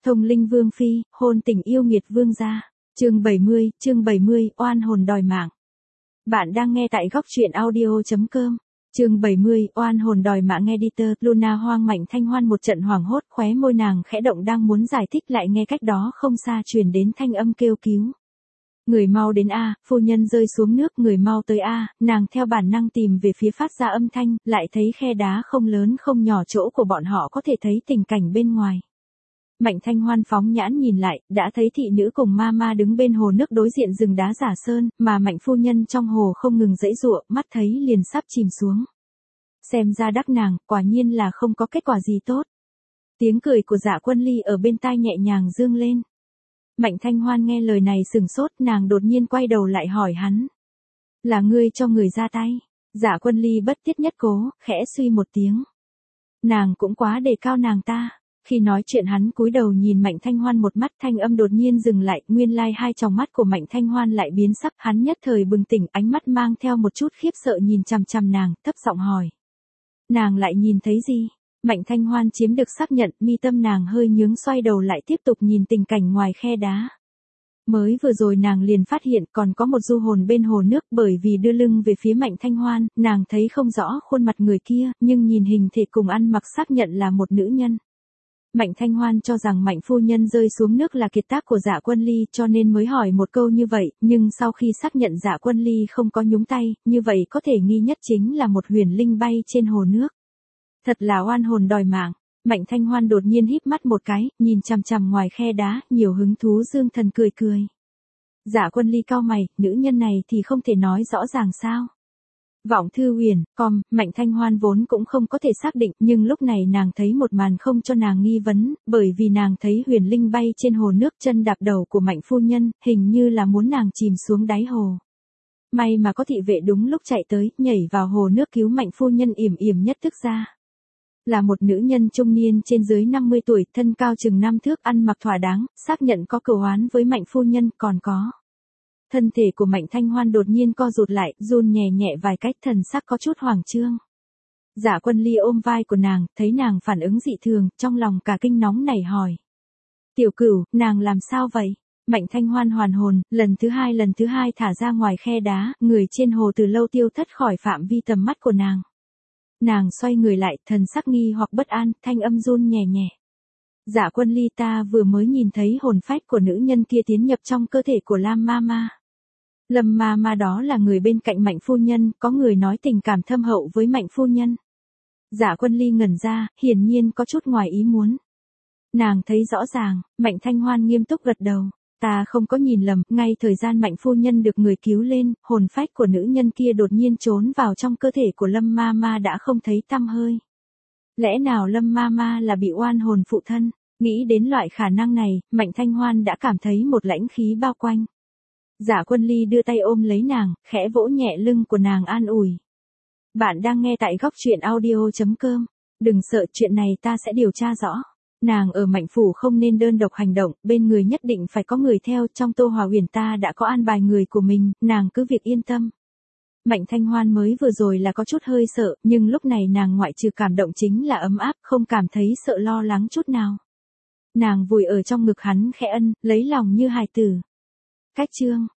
Thông linh vương phi, hôn tình yêu nghiệt vương gia. Chương 70, oan hồn đòi mạng. Bạn đang nghe tại góc truyện audio.com. Chương 70, oan hồn đòi mạng. Editor, Luna hoang. Mạnh Thanh Hoan một trận hoảng hốt, khóe môi nàng khẽ động đang muốn giải thích lại nghe cách đó không xa truyền đến thanh âm kêu cứu. Người mau đến a, phu nhân rơi xuống nước, người mau tới a. Nàng theo bản năng tìm về phía phát ra âm thanh, lại thấy khe đá không lớn không nhỏ, chỗ của bọn họ có thể thấy tình cảnh bên ngoài. Mạnh Thanh Hoan phóng nhãn nhìn lại, đã thấy thị nữ cùng ma đứng bên hồ nước đối diện rừng đá giả sơn, mà Mạnh phu nhân trong hồ không ngừng giãy giụa, mắt thấy liền sắp chìm xuống. Xem ra đắc nàng, quả nhiên là không có kết quả gì tốt. Tiếng cười của Dạ Quân Ly ở bên tai nhẹ nhàng dương lên. Mạnh Thanh Hoan nghe lời này sừng sốt, nàng đột nhiên quay đầu lại hỏi hắn. Là ngươi cho người ra tay? Dạ Quân Ly bất tiết nhất cố, khẽ suy một tiếng. Nàng cũng quá đề cao nàng ta. Khi nói chuyện hắn cúi đầu nhìn Mạnh Thanh Hoan một mắt, thanh âm đột nhiên dừng lại, nguyên lai hai tròng mắt của Mạnh Thanh Hoan lại biến sắc, hắn nhất thời bừng tỉnh, ánh mắt mang theo một chút khiếp sợ nhìn chằm chằm nàng, thấp giọng hỏi. Nàng lại nhìn thấy gì? Mạnh Thanh Hoan chiếm được xác nhận, mi tâm nàng hơi nhướng, xoay đầu lại tiếp tục nhìn tình cảnh ngoài khe đá. Mới vừa rồi nàng liền phát hiện còn có một du hồn bên hồ nước, bởi vì đưa lưng về phía Mạnh Thanh Hoan, nàng thấy không rõ khuôn mặt người kia, nhưng nhìn hình thể cùng ăn mặc xác nhận là một nữ nhân. Mạnh Thanh Hoan cho rằng Mạnh phu nhân rơi xuống nước là kiệt tác của Dạ Quân Ly, cho nên mới hỏi một câu như vậy, nhưng sau khi xác nhận Dạ Quân Ly không có nhúng tay, như vậy có thể nghi nhất chính là một huyền linh bay trên hồ nước. Thật là oan hồn đòi mạng. Mạnh Thanh Hoan đột nhiên híp mắt một cái, nhìn chằm chằm ngoài khe đá, nhiều hứng thú dương thần cười cười. Dạ Quân Ly cau mày, nữ nhân này thì không thể nói rõ ràng sao? Vọng Thư Huyền, Mạnh Thanh Hoan vốn cũng không có thể xác định, nhưng lúc này nàng thấy một màn không cho nàng nghi vấn, bởi vì nàng thấy huyền linh bay trên hồ nước, chân đạp đầu của Mạnh phu nhân, hình như là muốn nàng chìm xuống đáy hồ. May mà có thị vệ đúng lúc chạy tới, nhảy vào hồ nước cứu Mạnh phu nhân yểm nhất thức ra. Là một nữ nhân trung niên trên dưới 50 tuổi, thân cao chừng 5 thước, ăn mặc thỏa đáng, xác nhận có cửu oán với Mạnh phu nhân, còn có. Thân thể của Mạnh Thanh Hoan đột nhiên co rụt lại, run nhẹ nhẹ vài cách, thần sắc có chút hoảng trương. Dạ Quân Ly ôm vai của nàng, thấy nàng phản ứng dị thường, trong lòng cả kinh nóng nảy hỏi. Tiểu Cửu, nàng làm sao vậy? Mạnh Thanh Hoan hoàn hồn, lần thứ hai thả ra ngoài khe đá, người trên hồ từ lâu tiêu thất khỏi phạm vi tầm mắt của nàng. Nàng xoay người lại, thần sắc nghi hoặc bất an, thanh âm run nhẹ nhẹ. Dạ Quân Ly, ta vừa mới nhìn thấy hồn phách của nữ nhân kia tiến nhập trong cơ thể của Lam Mama. Lâm Mama đó là người bên cạnh Mạnh phu nhân, có người nói tình cảm thâm hậu với Mạnh phu nhân. Dạ Quân Ly ngẩn ra, hiển nhiên có chút ngoài ý muốn. Nàng thấy rõ ràng, Mạnh Thanh Hoan nghiêm túc gật đầu. Ta không có nhìn lầm, ngay thời gian Mạnh phu nhân được người cứu lên, hồn phách của nữ nhân kia đột nhiên trốn vào trong cơ thể của Lâm Mama đã không thấy tăm hơi. Lẽ nào Lâm Mama là bị oan hồn phụ thân? Nghĩ đến loại khả năng này, Mạnh Thanh Hoan đã cảm thấy một lãnh khí bao quanh. Dạ Quân Ly đưa tay ôm lấy nàng, khẽ vỗ nhẹ lưng của nàng an ủi. Bạn đang nghe tại góc truyện audio.com. Đừng sợ, chuyện này ta sẽ điều tra rõ. Nàng ở Mạnh phủ không nên đơn độc hành động, bên người nhất định phải có người theo, trong Tô Hòa Huyền ta đã có an bài người của mình, nàng cứ việc yên tâm. Mạnh Thanh Hoan mới vừa rồi là có chút hơi sợ, nhưng lúc này nàng ngoại trừ cảm động chính là ấm áp, không cảm thấy sợ lo lắng chút nào. Nàng vùi ở trong ngực hắn khẽ ân, lấy lòng như hài tử. Cách chương